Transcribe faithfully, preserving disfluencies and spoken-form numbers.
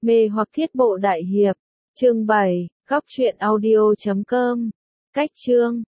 Mê hoặc thiết bộ đại hiệp. Chương bảy, góc truyện audio chấm com. Cách chương